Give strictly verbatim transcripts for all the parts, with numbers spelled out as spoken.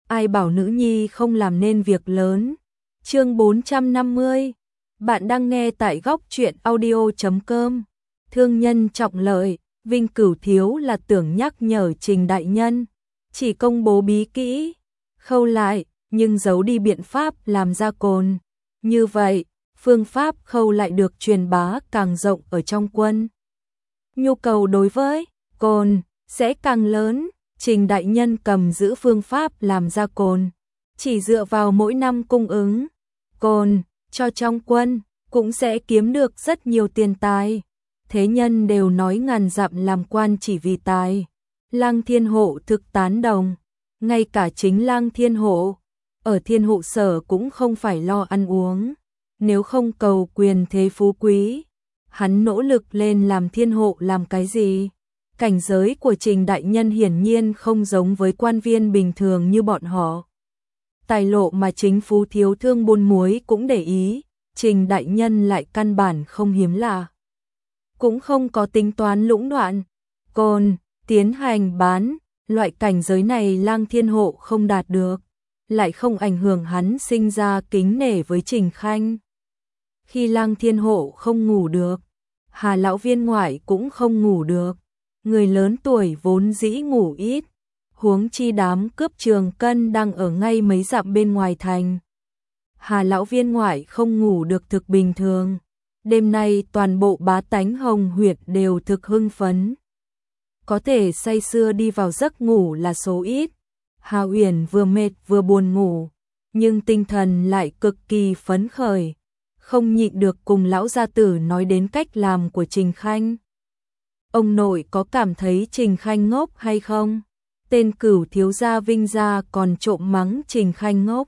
ai bảo nữ nhi không làm nên việc lớn. Chương bốn trăm năm mươi. Bạn đang nghe tại góc truyện audio chấm com. Thương nhân trọng lợi, Vinh Cửu thiếu là tưởng nhắc nhở Trình đại nhân, chỉ công bố bí kỹ, khâu lại, nhưng giấu đi biện pháp làm ra cồn. Như vậy, phương pháp khâu lại được truyền bá càng rộng ở trong quân. Nhu cầu đối với cồn sẽ càng lớn. Trình đại nhân cầm giữ phương pháp làm ra cồn, chỉ dựa vào mỗi năm cung ứng cồn cho trong quân, cũng sẽ kiếm được rất nhiều tiền tài. Thế nhân đều nói ngàn dặm làm quan chỉ vì tài. Lăng Thiên Hộ thực tán đồng, ngay cả chính Lăng Thiên Hộ ở Thiên Hộ sở cũng không phải lo ăn uống, nếu không cầu quyền thế phú quý, hắn nỗ lực lên làm Thiên Hộ làm cái gì? Cảnh giới của Trình đại nhân hiển nhiên không giống với quan viên bình thường như bọn họ. Tài lộ mà chính Phú thiếu thương buôn muối cũng để ý, Trình đại nhân lại căn bản không hiếm lạ. Cũng không có tính toán lũng đoạn, cồn, tiến hành bán, loại cảnh giới này Lăng Thiên Hộ không đạt được, lại không ảnh hưởng hắn sinh ra kính nể với Trình Khanh. Khi Lăng Thiên Hộ không ngủ được, Hà lão viên ngoại cũng không ngủ được. Người lớn tuổi vốn dĩ ngủ ít, huống chi đám cướp Trường Cân đang ở ngay mấy dặm bên ngoài thành. Hà lão viên ngoại không ngủ được thực bình thường. Đêm nay toàn bộ bá tánh Hồng Huyệt đều thực hưng phấn. Có thể say sưa đi vào giấc ngủ là số ít. Hà Uyển vừa mệt vừa buồn ngủ, nhưng tinh thần lại cực kỳ phấn khởi, không nhịn được cùng lão gia tử nói đến cách làm của Trình Khanh. Ông nội có cảm thấy Trình Khanh ngốc hay không? Tên Cửu thiếu gia Vinh gia còn trộm mắng Trình Khanh ngốc.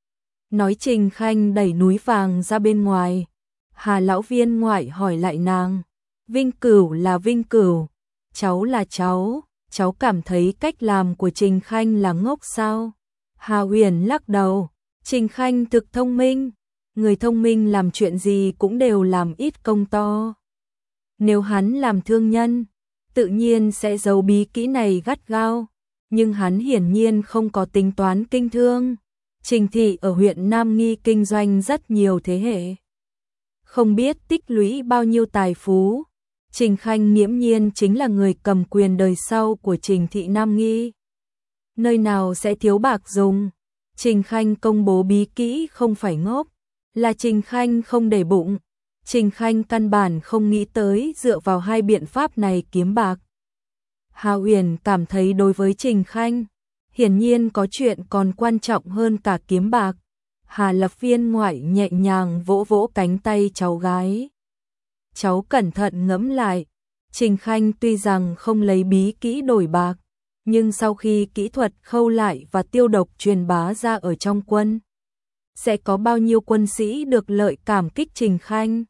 Nói Trình Khanh đẩy núi vàng ra bên ngoài. Hà lão viên ngoại hỏi lại nàng. Vinh Cửu là Vinh Cửu, cháu là cháu, cháu cảm thấy cách làm của Trình Khanh là ngốc sao? Hà Uyển lắc đầu. Trình Khanh thực thông minh, người thông minh làm chuyện gì cũng đều làm ít công to. Nếu hắn làm thương nhân, tự nhiên sẽ giấu bí kỹ này gắt gao, nhưng hắn hiển nhiên không có tính toán kinh thương. Trình thị ở huyện Nam Nghi kinh doanh rất nhiều thế hệ, không biết tích lũy bao nhiêu tài phú. Trình Khanh nghiễm nhiên chính là người cầm quyền đời sau của Trình thị Nam Nghi. Nơi nào sẽ thiếu bạc dùng? Trình Khanh công bố bí kỹ không phải ngốc, là Trình Khanh không để bụng. Trình Khanh căn bản không nghĩ tới dựa vào hai biện pháp này kiếm bạc. Hà Uyển cảm thấy đối với Trình Khanh, hiển nhiên có chuyện còn quan trọng hơn cả kiếm bạc. Hà lập viên ngoại nhẹ nhàng vỗ vỗ cánh tay cháu gái. Cháu cẩn thận ngẫm lại, Trình Khanh tuy rằng không lấy bí kỹ đổi bạc, nhưng sau khi kỹ thuật khâu lại và tiêu độc truyền bá ra ở trong quân, sẽ có bao nhiêu quân sĩ được lợi cảm kích Trình Khanh.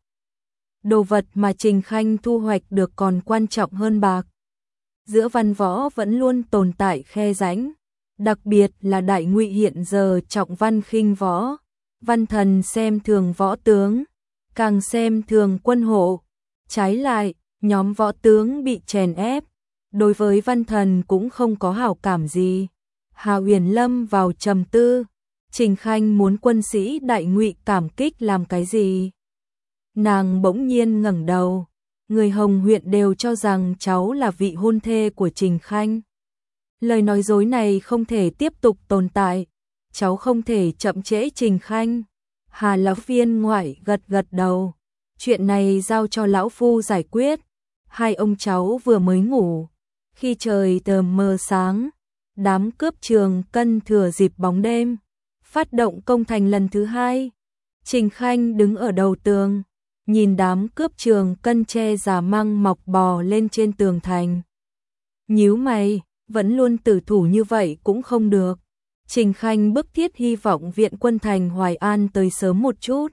Đồ vật mà Trình Khanh thu hoạch được còn quan trọng hơn bạc. Giữa văn võ vẫn luôn tồn tại khe rãnh, đặc biệt là Đại Ngụy hiện giờ trọng văn khinh võ, văn thần xem thường võ tướng, càng xem thường quân hộ. Trái lại, nhóm võ tướng bị chèn ép, đối với văn thần cũng không có hảo cảm gì. Hà Uyển lâm vào trầm tư, Trình Khanh muốn quân sĩ Đại Ngụy cảm kích làm cái gì? Nàng bỗng nhiên ngẩng đầu, người Hồng huyện đều cho rằng cháu là vị hôn thê của Trình Khanh. Lời nói dối này không thể tiếp tục tồn tại, cháu không thể chậm trễ Trình Khanh. Hà lão viên ngoại gật gật đầu, chuyện này giao cho lão phu giải quyết. Hai ông cháu vừa mới ngủ, khi trời tờ mờ sáng, đám cướp Trường Cân thừa dịp bóng đêm, phát động công thành lần thứ hai. Trình Khanh đứng ở đầu tường, nhìn đám cướp Trường Cân che giả măng mọc bò lên trên tường thành. Nhíu mày, vẫn luôn tử thủ như vậy cũng không được. Trình Khanh bức thiết hy vọng viện quân thành Hoài An tới sớm một chút.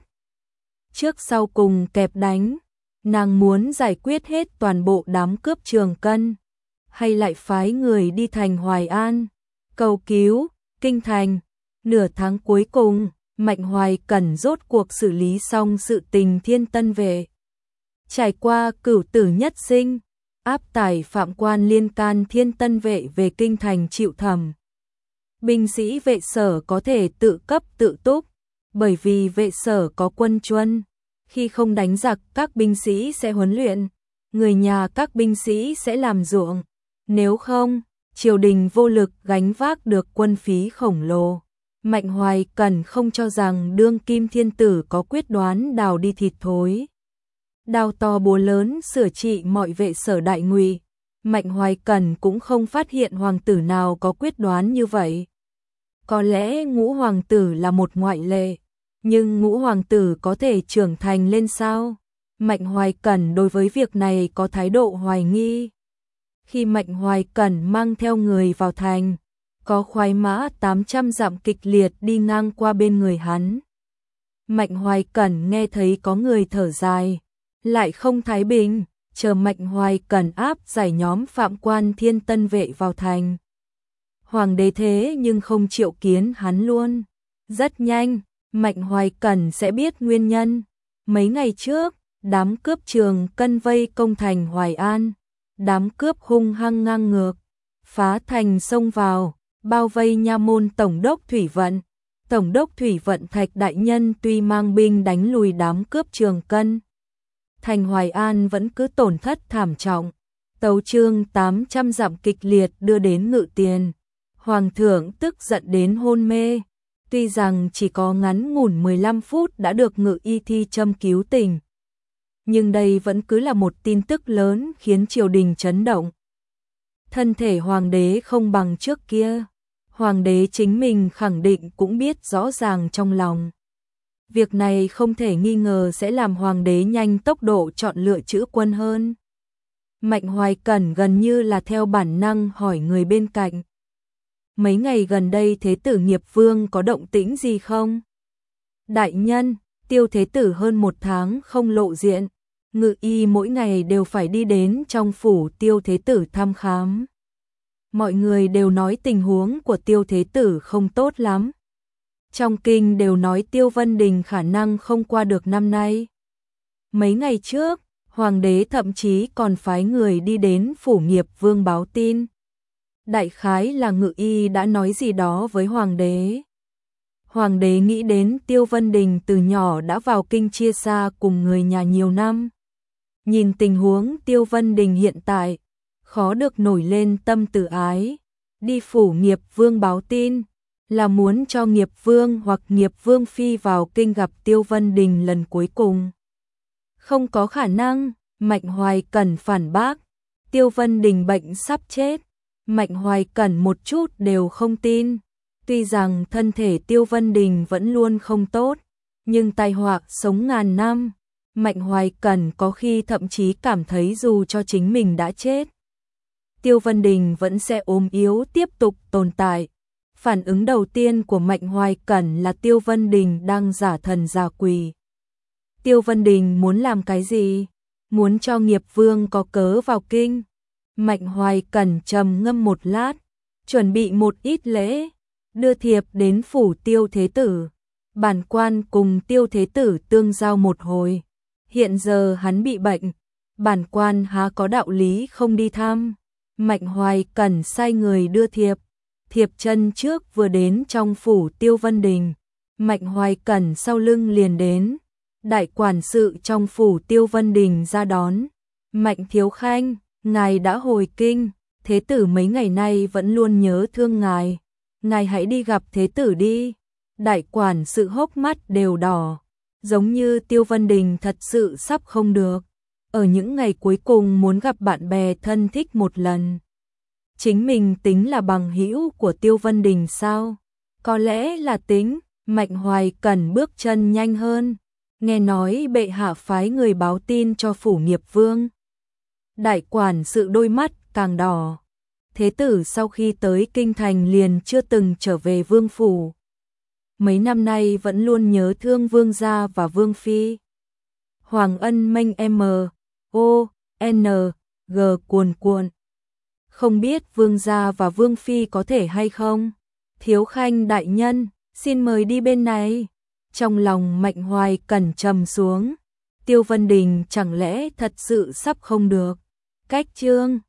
Trước sau cùng kẹp đánh, nàng muốn giải quyết hết toàn bộ đám cướp Trường Cân, hay lại phái người đi thành Hoài An, cầu cứu, kinh thành. Nửa tháng cuối cùng, Mạnh Hoài Cẩn rốt cuộc xử lý xong sự tình Thiên Tân Vệ. Trải qua cửu tử nhất sinh, áp tải phạm quan liên can Thiên Tân Vệ về kinh thành chịu thẩm. Binh sĩ vệ sở có thể tự cấp tự túc, bởi vì vệ sở có quân chuân, khi không đánh giặc các binh sĩ sẽ huấn luyện, người nhà các binh sĩ sẽ làm ruộng, nếu không, triều đình vô lực gánh vác được quân phí khổng lồ. Mạnh Hoài Cẩn không cho rằng đương kim thiên tử có quyết đoán đào đi thịt thối, đào to búa lớn sửa trị mọi vệ sở đại ngụy. Mạnh Hoài Cẩn cũng không phát hiện hoàng tử nào có quyết đoán như vậy. Có lẽ Ngũ hoàng tử là một ngoại lệ, nhưng Ngũ hoàng tử có thể trưởng thành lên sao? Mạnh Hoài Cẩn đối với việc này có thái độ hoài nghi. Khi Mạnh Hoài Cẩn mang theo người vào thành, có khoái mã tám trăm dặm kịch liệt đi ngang qua bên người hắn. Mạnh Hoài Cẩn nghe thấy có người thở dài, lại không thái bình, chờ Mạnh Hoài Cẩn áp giải nhóm phạm quan thiên tân vệ vào thành. Hoàng đế thế nhưng không triệu kiến hắn luôn. Rất nhanh, Mạnh Hoài Cẩn sẽ biết nguyên nhân. Mấy ngày trước, đám cướp Trường Cân vây công thành Hoài An. Đám cướp hung hăng ngang ngược, phá thành xông vào, bao vây nha môn tổng đốc thủy vận. Tổng đốc thủy vận Thạch đại nhân tuy mang binh đánh lùi đám cướp Trường Cân, thành Hoài An vẫn cứ tổn thất thảm trọng. Tấu chương tám trăm dặm kịch liệt đưa đến ngự tiền. Hoàng thượng tức giận đến hôn mê. Tuy rằng chỉ có ngắn ngủn mười lăm phút đã được ngự y thi châm cứu tỉnh, nhưng đây vẫn cứ là một tin tức lớn khiến triều đình chấn động. Thân thể hoàng đế không bằng trước kia. Hoàng đế chính mình khẳng định cũng biết rõ ràng trong lòng. Việc này không thể nghi ngờ sẽ làm hoàng đế nhanh tốc độ chọn lựa chữ quân hơn. Mạnh Hoài Cẩn gần như là theo bản năng hỏi người bên cạnh. Mấy ngày gần đây Thế tử Nghiệp Vương có động tĩnh gì không? Đại nhân, Tiêu Thế tử hơn một tháng không lộ diện. Ngự y mỗi ngày đều phải đi đến trong phủ Tiêu Thế tử thăm khám. Mọi người đều nói tình huống của Tiêu Thế tử không tốt lắm. Trong kinh đều nói Tiêu Vân Đình khả năng không qua được năm nay. Mấy ngày trước, hoàng đế thậm chí còn phái người đi đến phủ Nghiệp Vương báo tin. Đại khái là ngự y đã nói gì đó với hoàng đế. Hoàng đế nghĩ đến Tiêu Vân Đình từ nhỏ đã vào kinh chia xa cùng người nhà nhiều năm. Nhìn tình huống Tiêu Vân Đình hiện tại, khó được nổi lên tâm từ ái. Đi phủ Nghiệp Vương báo tin, là muốn cho Nghiệp Vương hoặc Nghiệp Vương phi vào kinh gặp Tiêu Vân Đình lần cuối cùng. Không có khả năng, Mạnh Hoài Cẩn phản bác. Tiêu Vân Đình bệnh sắp chết. Mạnh Hoài Cẩn một chút đều không tin. Tuy rằng thân thể Tiêu Vân Đình vẫn luôn không tốt, nhưng tai họa sống ngàn năm. Mạnh Hoài Cẩn có khi thậm chí cảm thấy dù cho chính mình đã chết, Tiêu Vân Đình vẫn sẽ ốm yếu tiếp tục tồn tại. Phản ứng đầu tiên của Mạnh Hoài Cẩn là Tiêu Vân Đình đang giả thần giả quỷ. Tiêu Vân Đình muốn làm cái gì? Muốn cho Nghiệp Vương có cớ vào kinh. Mạnh Hoài Cẩn trầm ngâm một lát, chuẩn bị một ít lễ, đưa thiệp đến phủ Tiêu Thế tử. Bản quan cùng Tiêu Thế tử tương giao một hồi. Hiện giờ hắn bị bệnh, bản quan há có đạo lý không đi thăm. Mạnh Hoài Cẩn sai người đưa thiệp. Thiệp chân trước vừa đến trong phủ Tiêu Vân Đình, Mạnh Hoài Cẩn sau lưng liền đến. Đại quản sự trong phủ Tiêu Vân Đình ra đón. Mạnh thiếu khanh, ngài đã hồi kinh, thế tử mấy ngày nay vẫn luôn nhớ thương ngài. Ngài hãy đi gặp thế tử đi. Đại quản sự hốc mắt đều đỏ, giống như Tiêu Vân Đình thật sự sắp không được. Ở những ngày cuối cùng muốn gặp bạn bè thân thích một lần. Chính mình tính là bằng hữu của Tiêu Vân Đình sao? Có lẽ là tính. Mạnh Hoài Cẩn bước chân nhanh hơn. Nghe nói bệ hạ phái người báo tin cho phủ Nghiệp Vương. Đại quản sự đôi mắt càng đỏ. Thế tử sau khi tới kinh thành liền chưa từng trở về vương phủ. Mấy năm nay vẫn luôn nhớ thương vương gia và vương phi. Hoàng ân mênh M, O, N, G cuồn cuộn. Không biết vương gia và vương phi có thể hay không? Thiếu khanh đại nhân, xin mời đi bên này. Trong lòng Mạnh Hoài Cẩn trầm xuống. Tiêu Vân Đình chẳng lẽ thật sự sắp không được? Cách chương